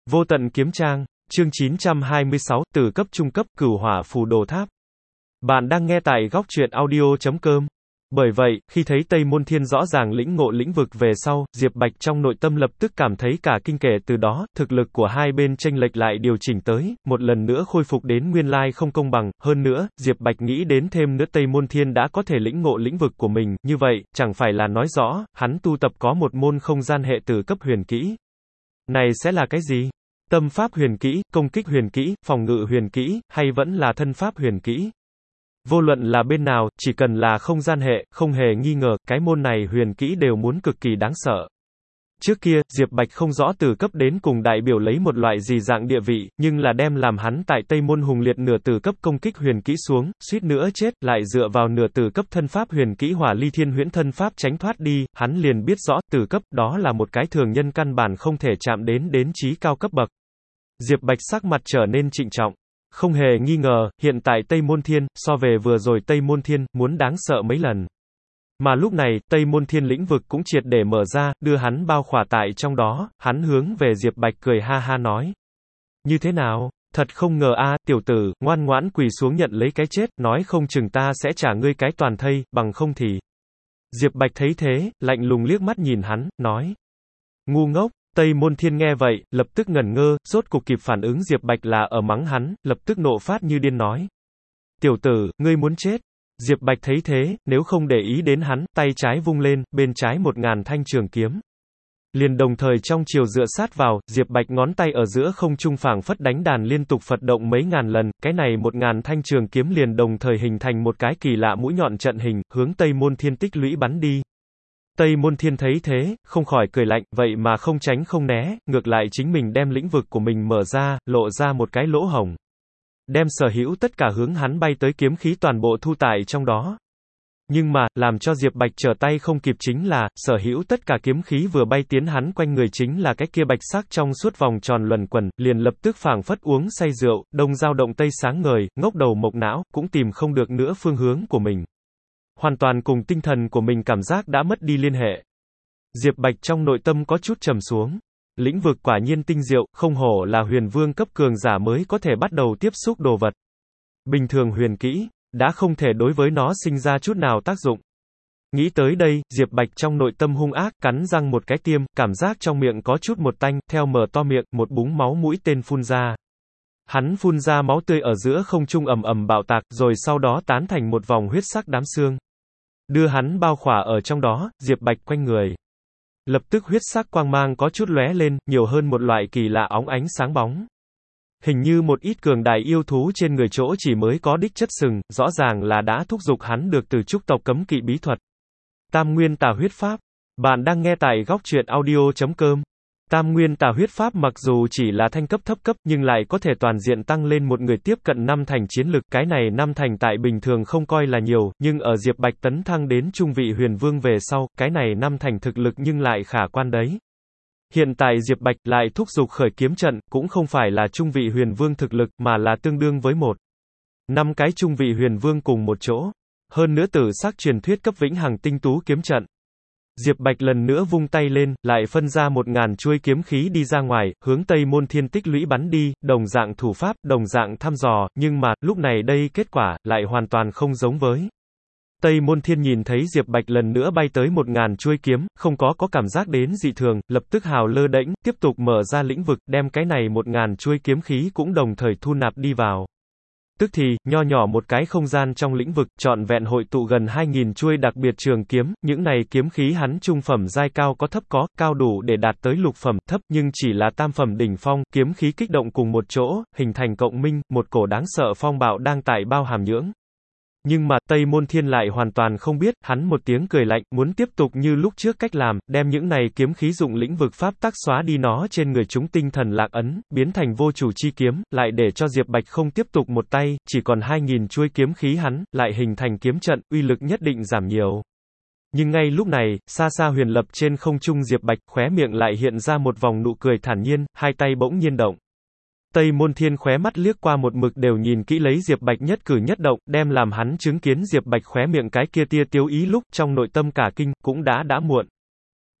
Vô tận kiếm trang, chương 926, từ cấp trung cấp, cửu hỏa phù đồ tháp. Bạn đang nghe tại góc truyện audio.com. Bởi vậy, khi thấy Tây Môn Thiên rõ ràng lĩnh ngộ lĩnh vực về sau, Diệp Bạch trong nội tâm lập tức cảm thấy cả kinh. Kể từ đó, thực lực của hai bên chênh lệch lại điều chỉnh tới, một lần nữa khôi phục đến nguyên lai không công bằng. Hơn nữa, Diệp Bạch nghĩ đến thêm nữa Tây Môn Thiên đã có thể lĩnh ngộ lĩnh vực của mình, như vậy, chẳng phải là nói rõ, hắn tu tập có một môn không gian hệ từ cấp huyền kỹ. Này sẽ là cái gì? Tâm pháp huyền kỹ, công kích huyền kỹ, phòng ngự huyền kỹ, hay vẫn là thân pháp huyền kỹ? Vô luận là bên nào, chỉ cần là không gian hệ, không hề nghi ngờ, cái môn này huyền kỹ đều muốn cực kỳ đáng sợ. Trước kia, Diệp Bạch không rõ từ cấp đến cùng đại biểu lấy một loại gì dạng địa vị, nhưng là đem làm hắn tại Tây Môn Hùng liệt nửa từ cấp công kích huyền kỹ xuống, suýt nữa chết, lại dựa vào nửa từ cấp thân pháp huyền kỹ Hỏa Ly Thiên Huyễn thân pháp tránh thoát đi, hắn liền biết rõ, từ cấp, đó là một cái thường nhân căn bản không thể chạm đến chí cao cấp bậc. Diệp Bạch sắc mặt trở nên trịnh trọng. Không hề nghi ngờ, hiện tại Tây Môn Thiên, so về vừa rồi Tây Môn Thiên, muốn đáng sợ mấy lần. Mà lúc này, Tây Môn Thiên lĩnh vực cũng triệt để mở ra, đưa hắn bao khỏa tại trong đó, hắn hướng về Diệp Bạch cười ha ha nói. Như thế nào? Thật không ngờ a, tiểu tử, ngoan ngoãn quỳ xuống nhận lấy cái chết, nói không chừng ta sẽ trả ngươi cái toàn thây, bằng không thì. Diệp Bạch thấy thế, lạnh lùng liếc mắt nhìn hắn, nói. Ngu ngốc. Tây Môn Thiên nghe vậy, lập tức ngẩn ngơ, rốt cục kịp phản ứng Diệp Bạch là ở mắng hắn, lập tức nộ phát như điên nói. Tiểu tử, ngươi muốn chết. Diệp Bạch thấy thế, nếu không để ý đến hắn, tay trái vung lên, bên trái 1000 thanh trường kiếm. Liền đồng thời trong chiều dựa sát vào, Diệp Bạch ngón tay ở giữa không trung phảng phất đánh đàn liên tục phật động mấy ngàn lần, cái này 1000 thanh trường kiếm liền đồng thời hình thành một cái kỳ lạ mũi nhọn trận hình, hướng Tây Môn Thiên tích lũy bắn đi. Tây Môn Thiên thấy thế, không khỏi cười lạnh, vậy mà không tránh không né, ngược lại chính mình đem lĩnh vực của mình mở ra, lộ ra một cái lỗ hổng. Đem sở hữu tất cả hướng hắn bay tới kiếm khí toàn bộ thu tại trong đó. Nhưng mà, làm cho Diệp Bạch trở tay không kịp chính là, sở hữu tất cả kiếm khí vừa bay tiến hắn quanh người chính là cái kia bạch sắc trong suốt vòng tròn luẩn quẩn, liền lập tức phảng phất uống say rượu, đông dao động tây sáng ngời, ngốc đầu mộc não, cũng tìm không được nữa phương hướng của mình. Hoàn toàn cùng tinh thần của mình cảm giác đã mất đi liên hệ. Diệp Bạch trong nội tâm có chút trầm xuống. Lĩnh vực quả nhiên tinh diệu, không hổ là huyền vương cấp cường giả mới có thể bắt đầu tiếp xúc đồ vật. Bình thường huyền kỹ, đã không thể đối với nó sinh ra chút nào tác dụng. Nghĩ tới đây, Diệp Bạch trong nội tâm hung ác, cắn răng một cái tiêm, cảm giác trong miệng có chút một tanh, theo mở to miệng, một búng máu mũi tên phun ra. Hắn phun ra máu tươi ở giữa không trung ầm ầm bạo tạc, rồi sau đó tán thành một vòng huyết sắc đám xương. Đưa hắn bao khỏa ở trong đó, Diệp Bạch quanh người. Lập tức huyết sắc quang mang có chút lóe lên, nhiều hơn một loại kỳ lạ óng ánh sáng bóng. Hình như một ít cường đại yêu thú trên người chỗ chỉ mới có đích chất sừng, rõ ràng là đã thúc giục hắn được từ trúc tộc cấm kỵ bí thuật. Tam Nguyên Tà Huyết Pháp. Bạn đang nghe tại góc truyện audio.com. Tam Nguyên Tà Huyết Pháp mặc dù chỉ là thanh cấp thấp cấp nhưng lại có thể toàn diện tăng lên một người tiếp cận 5 thành chiến lực, cái này 5 thành tại bình thường không coi là nhiều, nhưng ở Diệp Bạch tấn thăng đến trung vị huyền vương về sau, cái này 5 thành thực lực nhưng lại khả quan đấy. Hiện tại Diệp Bạch lại thúc giục khởi kiếm trận, cũng không phải là trung vị huyền vương thực lực mà là tương đương với 5 cái trung vị huyền vương cùng một chỗ. Hơn nữa tử sắc truyền thuyết cấp vĩnh hằng tinh tú kiếm trận. Diệp Bạch lần nữa vung tay lên, lại phân ra 1000 chuôi kiếm khí đi ra ngoài, hướng Tây Môn Thiên tích lũy bắn đi, đồng dạng thủ pháp, đồng dạng thăm dò, nhưng mà, lúc này đây kết quả, lại hoàn toàn không giống với. Tây Môn Thiên nhìn thấy Diệp Bạch lần nữa bay tới 1000 chuôi kiếm, không có cảm giác đến dị thường, lập tức hào lơ đễnh, tiếp tục mở ra lĩnh vực, đem cái này 1000 chuôi kiếm khí cũng đồng thời thu nạp đi vào. Tức thì, nho nhỏ một cái không gian trong lĩnh vực, trọn vẹn hội tụ gần 2000 chuôi đặc biệt trường kiếm, những này kiếm khí hắn trung phẩm giai cao có thấp có, cao đủ để đạt tới lục phẩm, thấp nhưng chỉ là tam phẩm đỉnh phong, kiếm khí kích động cùng một chỗ, hình thành cộng minh, một cổ đáng sợ phong bạo đang tại bao hàm nhưỡng. Nhưng mà, Tây Môn Thiên lại hoàn toàn không biết, hắn một tiếng cười lạnh, muốn tiếp tục như lúc trước cách làm, đem những này kiếm khí dụng lĩnh vực pháp tắc xóa đi nó trên người chúng tinh thần lạc ấn, biến thành vô chủ chi kiếm, lại để cho Diệp Bạch không tiếp tục một tay, chỉ còn 2000 chuôi kiếm khí hắn, lại hình thành kiếm trận, uy lực nhất định giảm nhiều. Nhưng ngay lúc này, xa xa huyền lập trên không trung Diệp Bạch, khóe miệng lại hiện ra một vòng nụ cười thản nhiên, hai tay bỗng nhiên động. Tây Môn Thiên khóe mắt liếc qua một mực đều nhìn kỹ lấy Diệp Bạch nhất cử nhất động, đem làm hắn chứng kiến Diệp Bạch khóe miệng cái kia tia tiêu ý lúc trong nội tâm cả kinh, cũng đã muộn.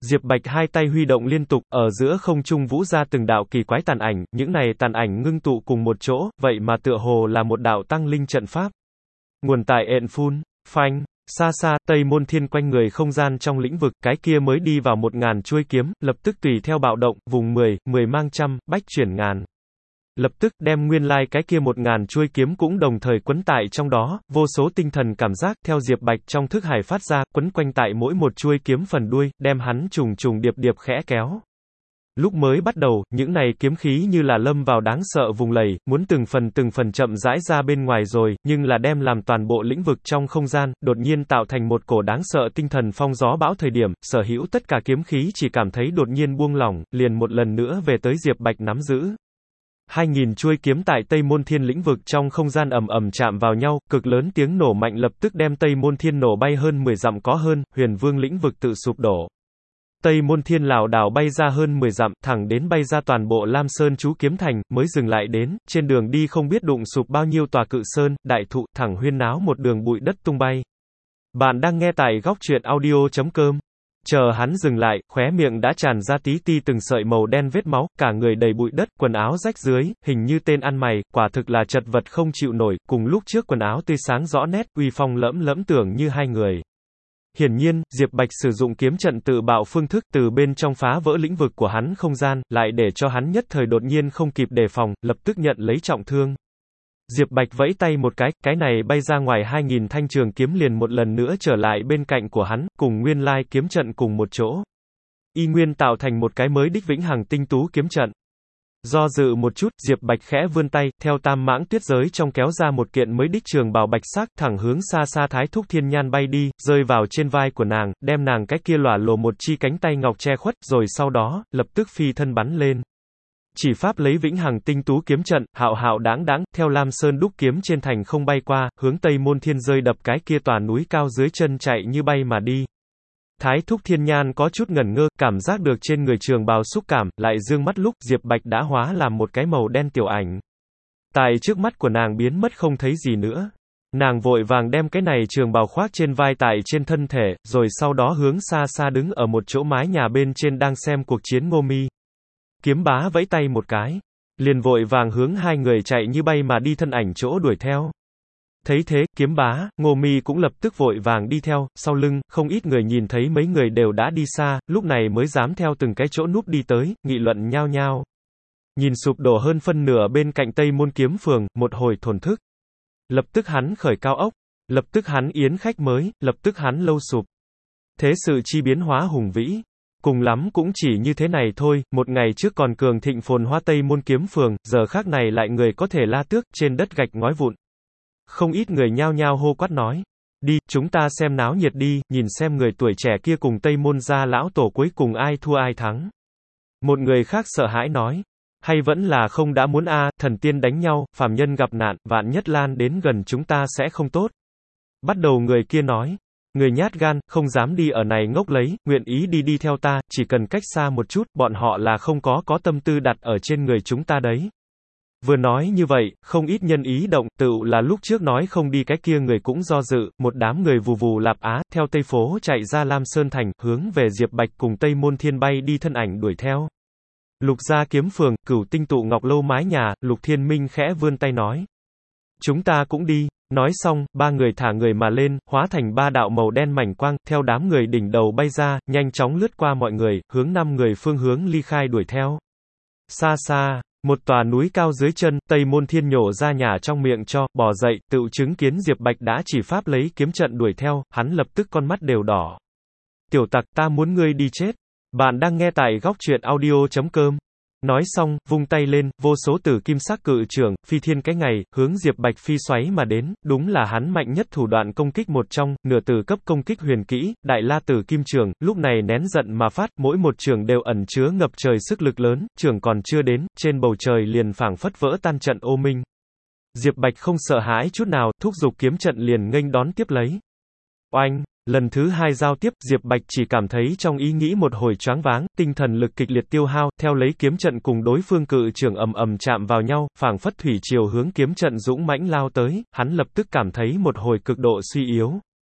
Diệp Bạch hai tay huy động liên tục, ở giữa không trung vũ ra từng đạo kỳ quái tàn ảnh, những này tàn ảnh ngưng tụ cùng một chỗ, vậy mà tựa hồ là một đạo tăng linh trận pháp. Nguồn tại ện phun, phanh, xa xa, Tây Môn Thiên quanh người không gian trong lĩnh vực, cái kia mới đi vào 1000 chuôi kiếm, lập tức tùy theo bạo động, vùng 10, 10 mang trăm, bách chuyển ngàn. Lập tức đem nguyên lai cái kia 1000 chuôi kiếm cũng đồng thời quấn tại trong đó, vô số tinh thần cảm giác theo Diệp Bạch trong thức hải phát ra, quấn quanh tại mỗi một chuôi kiếm phần đuôi, đem hắn trùng trùng điệp điệp khẽ kéo. Lúc mới bắt đầu, những này kiếm khí như là lâm vào đáng sợ vùng lầy, muốn từng phần chậm rãi ra bên ngoài rồi, nhưng là đem làm toàn bộ lĩnh vực trong không gian, đột nhiên tạo thành một cổ đáng sợ tinh thần phong gió bão thời điểm, sở hữu tất cả kiếm khí chỉ cảm thấy đột nhiên buông lỏng, liền một lần nữa về tới Diệp Bạch nắm giữ. 2000 chuôi kiếm tại Tây Môn Thiên lĩnh vực trong không gian ầm ầm chạm vào nhau, cực lớn tiếng nổ mạnh lập tức đem Tây Môn Thiên nổ bay hơn 10 dặm có hơn, Huyền Vương lĩnh vực tự sụp đổ. Tây Môn Thiên lảo đảo bay ra hơn 10 dặm, thẳng đến bay ra toàn bộ Lam Sơn chú kiếm thành, mới dừng lại đến, trên đường đi không biết đụng sụp bao nhiêu tòa cự sơn, đại thụ, thẳng huyên náo một đường bụi đất tung bay. Bạn đang nghe tại góc truyện audio.com. Chờ hắn dừng lại, khóe miệng đã tràn ra tí ti từng sợi màu đen vết máu, cả người đầy bụi đất, quần áo rách rưới, hình như tên ăn mày, quả thực là chật vật không chịu nổi, cùng lúc trước quần áo tươi sáng rõ nét, uy phong lẫm lẫm tưởng như hai người. Hiển nhiên, Diệp Bạch sử dụng kiếm trận tự bạo phương thức từ bên trong phá vỡ lĩnh vực của hắn không gian, lại để cho hắn nhất thời đột nhiên không kịp đề phòng, lập tức nhận lấy trọng thương. Diệp Bạch vẫy tay một cái này bay ra ngoài 2000 thanh trường kiếm liền một lần nữa trở lại bên cạnh của hắn, cùng nguyên lai kiếm trận cùng một chỗ. Y nguyên tạo thành một cái mới đích vĩnh hằng tinh tú kiếm trận. Do dự một chút, Diệp Bạch khẽ vươn tay, theo tam mãng tuyết giới trong kéo ra một kiện mới đích trường bào bạch sắc, thẳng hướng xa xa Thái Thúc Thiên Nhan bay đi, rơi vào trên vai của nàng, đem nàng cái kia lỏa lồ một chi cánh tay ngọc che khuất, rồi sau đó, lập tức phi thân bắn lên. Chỉ pháp lấy vĩnh hằng tinh tú kiếm trận, hạo hạo đáng đáng, theo Lam Sơn đúc kiếm trên thành không bay qua, hướng Tây Môn Thiên rơi đập cái kia tòa núi cao dưới chân chạy như bay mà đi. Thái Thúc Thiên Nhan có chút ngẩn ngơ, cảm giác được trên người trường bào xúc cảm, lại dương mắt lúc Diệp Bạch đã hóa làm một cái màu đen tiểu ảnh. Tại trước mắt của nàng biến mất không thấy gì nữa. Nàng vội vàng đem cái này trường bào khoác trên vai tại trên thân thể, rồi sau đó hướng xa xa đứng ở một chỗ mái nhà bên trên đang xem cuộc chiến Ngô Mi. Kiếm bá vẫy tay một cái, liền vội vàng hướng hai người chạy như bay mà đi thân ảnh chỗ đuổi theo. Thấy thế, kiếm bá, Ngô Mi cũng lập tức vội vàng đi theo, sau lưng, không ít người nhìn thấy mấy người đều đã đi xa, lúc này mới dám theo từng cái chỗ núp đi tới, nghị luận nhao nhao. Nhìn sụp đổ hơn phân nửa bên cạnh Tây Môn Kiếm Phường, một hồi thổn thức. Lập tức hắn khởi cao ốc, lập tức hắn yến khách mới, lập tức hắn lâu sụp. Thế sự chi biến hóa hùng vĩ. Cùng lắm cũng chỉ như thế này thôi, một ngày trước còn cường thịnh phồn hoa Tây Môn Kiếm Phường, giờ khác này lại người có thể la tước, trên đất gạch ngói vụn. Không ít người nhao nhao hô quát nói. Đi, chúng ta xem náo nhiệt đi, nhìn xem người tuổi trẻ kia cùng Tây Môn gia lão tổ cuối cùng ai thua ai thắng. Một người khác sợ hãi nói. Hay vẫn là không đã muốn thần tiên đánh nhau, phàm nhân gặp nạn, vạn nhất lan đến gần chúng ta sẽ không tốt. Bắt đầu người kia nói. Người nhát gan, không dám đi ở này ngốc lấy, nguyện ý đi theo ta, chỉ cần cách xa một chút, bọn họ là không có tâm tư đặt ở trên người chúng ta đấy. Vừa nói như vậy, không ít nhân ý động, tựu là lúc trước nói không đi cái kia người cũng do dự, một đám người vù vù lạp á, theo Tây phố chạy ra Lam Sơn Thành, hướng về Diệp Bạch cùng Tây Môn Thiên bay đi thân ảnh đuổi theo. Lục gia Kiếm Phường, Cửu Tinh tụ ngọc lâu mái nhà, Lục Thiên Minh khẽ vươn tay nói. Chúng ta cũng đi. Nói xong, ba người thả người mà lên, hóa thành ba đạo màu đen mảnh quang, theo đám người đỉnh đầu bay ra, nhanh chóng lướt qua mọi người, hướng 5 người phương hướng ly khai đuổi theo. Xa xa, một tòa núi cao dưới chân, Tây Môn Thiên nhổ ra nhà trong miệng cho, bò dậy, tự chứng kiến Diệp Bạch đã chỉ pháp lấy kiếm trận đuổi theo, hắn lập tức con mắt đều đỏ. Tiểu tặc, ta muốn ngươi đi chết. Bạn đang nghe tại góc truyện audio.com. Nói xong, vung tay lên, vô số tử kim sắc cự trưởng, phi thiên cái ngày, hướng Diệp Bạch phi xoáy mà đến, đúng là hắn mạnh nhất thủ đoạn công kích một trong, nửa tử cấp công kích huyền kỹ, đại la tử kim trường, lúc này nén giận mà phát, mỗi một trường đều ẩn chứa ngập trời sức lực lớn, trường còn chưa đến, trên bầu trời liền phảng phất vỡ tan trận ô minh. Diệp Bạch không sợ hãi chút nào, thúc giục kiếm trận liền nghênh đón tiếp lấy. Oanh! Lần thứ hai giao tiếp, Diệp Bạch chỉ cảm thấy trong ý nghĩ một hồi choáng váng, tinh thần lực kịch liệt tiêu hao, theo lấy kiếm trận cùng đối phương cự trường ầm ầm chạm vào nhau, phảng phất thủy triều hướng kiếm trận dũng mãnh lao tới, hắn lập tức cảm thấy một hồi cực độ suy yếu.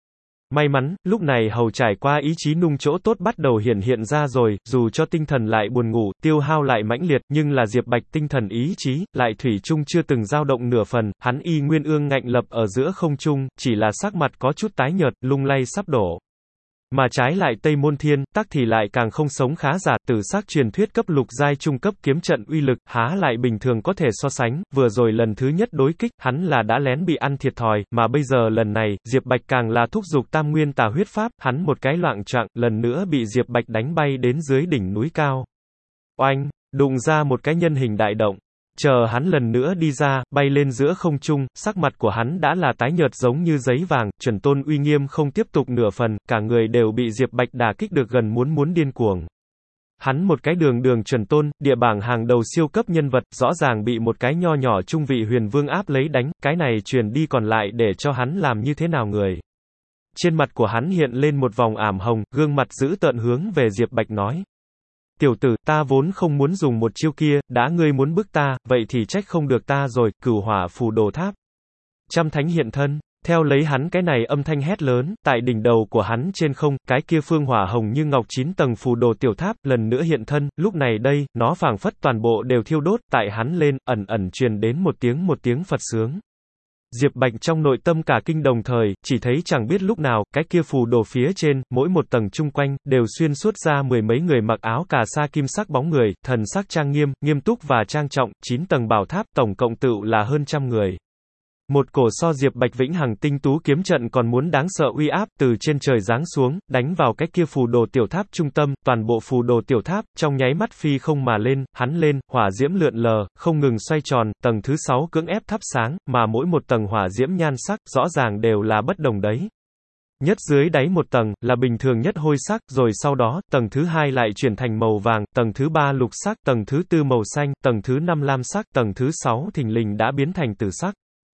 May mắn, lúc này Hầu trải qua ý chí nung chỗ tốt bắt đầu hiện ra rồi, dù cho tinh thần lại buồn ngủ, tiêu hao lại mãnh liệt, nhưng là Diệp Bạch tinh thần ý chí, lại thủy chung chưa từng dao động nửa phần, hắn y nguyên ương ngạnh lập ở giữa không trung, chỉ là sắc mặt có chút tái nhợt, lung lay sắp đổ. Mà trái lại Tây Môn Thiên, tắc thì lại càng không sống khá giả, tử sắc truyền thuyết cấp lục giai trung cấp kiếm trận uy lực, há lại bình thường có thể so sánh, vừa rồi lần thứ nhất đối kích, hắn là đã lén bị ăn thiệt thòi, mà bây giờ lần này, Diệp Bạch càng là thúc giục tam nguyên tà huyết pháp, hắn một cái loạng choạng, lần nữa bị Diệp Bạch đánh bay đến dưới đỉnh núi cao. Oanh, đụng ra một cái nhân hình đại động. Chờ hắn lần nữa đi ra, bay lên giữa không trung, sắc mặt của hắn đã là tái nhợt giống như giấy vàng, chuẩn tôn uy nghiêm không tiếp tục nửa phần, cả người đều bị Diệp Bạch đả kích được gần muốn điên cuồng. Hắn một cái đường chuẩn tôn, địa bảng hàng đầu siêu cấp nhân vật, rõ ràng bị một cái nho nhỏ trung vị huyền vương áp lấy đánh, cái này truyền đi còn lại để cho hắn làm như thế nào người. Trên mặt của hắn hiện lên một vòng ảm hồng, gương mặt dữ tợn hướng về Diệp Bạch nói. Tiểu tử, ta vốn không muốn dùng một chiêu kia, đã ngươi muốn bức ta, vậy thì trách không được ta rồi, Cửu Hỏa Phù Đồ Tháp. Trăm thánh hiện thân, theo lấy hắn cái này âm thanh hét lớn, tại đỉnh đầu của hắn trên không, cái kia phương hỏa hồng như ngọc 9 tầng phù đồ tiểu tháp, lần nữa hiện thân, lúc này đây, nó phảng phất toàn bộ đều thiêu đốt, tại hắn lên, ẩn truyền đến một tiếng Phật sướng. Diệp Bạch trong nội tâm cả kinh đồng thời, chỉ thấy chẳng biết lúc nào, cái kia phù đồ phía trên, mỗi một tầng chung quanh, đều xuyên suốt ra mười mấy người mặc áo cà sa kim sắc bóng người, thần sắc trang nghiêm, nghiêm túc và trang trọng, 9 tầng bảo tháp, tổng cộng tựu là hơn trăm người. Một cổ so Diệp Bạch vĩnh hằng tinh tú kiếm trận còn muốn đáng sợ uy áp từ trên trời giáng xuống, đánh vào cái kia phù đồ tiểu tháp trung tâm, toàn bộ phù đồ tiểu tháp, trong nháy mắt phi không mà lên, hắn lên, hỏa diễm lượn lờ, không ngừng xoay tròn, tầng thứ 6 cưỡng ép thắp sáng, mà mỗi một tầng hỏa diễm nhan sắc, rõ ràng đều là bất đồng đấy. Nhất dưới đáy một tầng, là bình thường nhất hôi sắc, rồi sau đó, tầng thứ 2 lại chuyển thành màu vàng, tầng thứ 3 lục sắc, tầng thứ 4 màu xanh, tầng thứ 5 lam sắc, tầng thứ 6 thình lình đã biến thành tử sắc.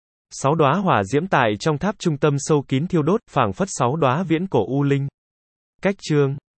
6 đóa hỏa diễm tại trong tháp trung tâm sâu kín thiêu đốt, phảng phất 6 đóa viễn cổ u linh. Cách chương